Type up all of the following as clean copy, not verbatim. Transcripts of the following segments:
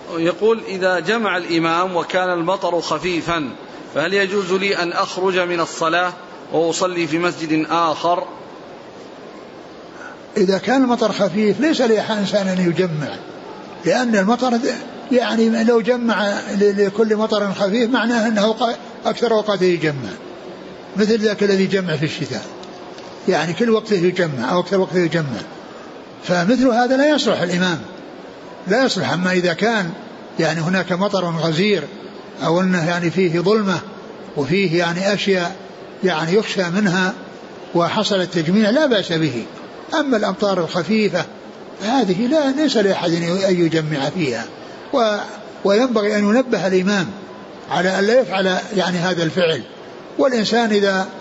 يقول إذا جمع الإمام وكان المطر خفيفا فهل يجوز لي أن أخرج من الصلاة وأصلي في مسجد آخر؟ إذا كان المطر خفيف ليس لإنسان أن يجمع، لأن المطر يعني لو جمع لكل مطر خفيف معناه أنه أكثر وقته يجمع، مثل ذاك الذي يجمع في الشتاء، يعني كل وقته يجمع أو أكثر وقته يجمع، فمثل هذا لا يصلح الإمام، لا يصلح. أما إذا كان يعني هناك مطر غزير أو أنه يعني فيه ظلمة وفيه يعني أشياء يعني يخشى منها وحصل التجميع لا بأس به. أما الأمطار الخفيفة هذه ليس لأحد أن يجمع فيها، وينبغي أن ينبه الإمام على أن لا يفعل يعني هذا الفعل. والإنسان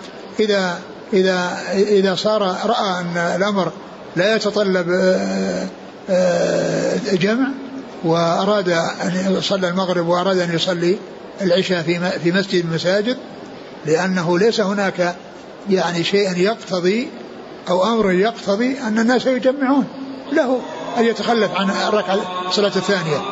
إذا صار رأى أن الأمر لا يتطلب جمع وأراد أن يصلي المغرب وأراد أن يصلي العشاء في مسجد المساجد، لأنه ليس هناك يعني شيء يقتضي أو أمر يقتضي أن الناس يجمعون، له أن يتخلف عن الركعة الصلاة الثانية.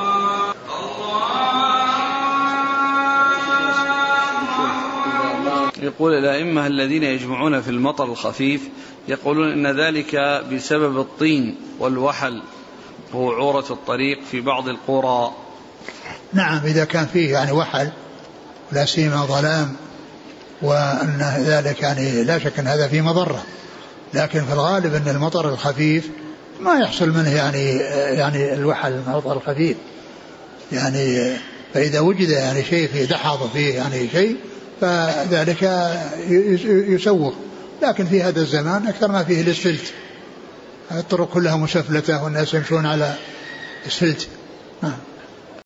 يقول الأئمة الذين يجمعون في المطر الخفيف يقولون إن ذلك بسبب الطين والوحل وعورة الطريق في بعض القرى. نعم، إذا كان فيه يعني وحل لا سيما ظلام وأن ذلك يعني لا شك أن هذا فيه مضرة، لكن في الغالب أن المطر الخفيف ما يحصل منه يعني الوحل المطر الخفيف يعني، فإذا وجد يعني شيء فيه دحض فيه يعني شيء فذلك يسوق. لكن في هذا الزمان أكثر ما فيه الاسفلت، الطرق كلها مسفلتة والناس يمشون على اسفلت.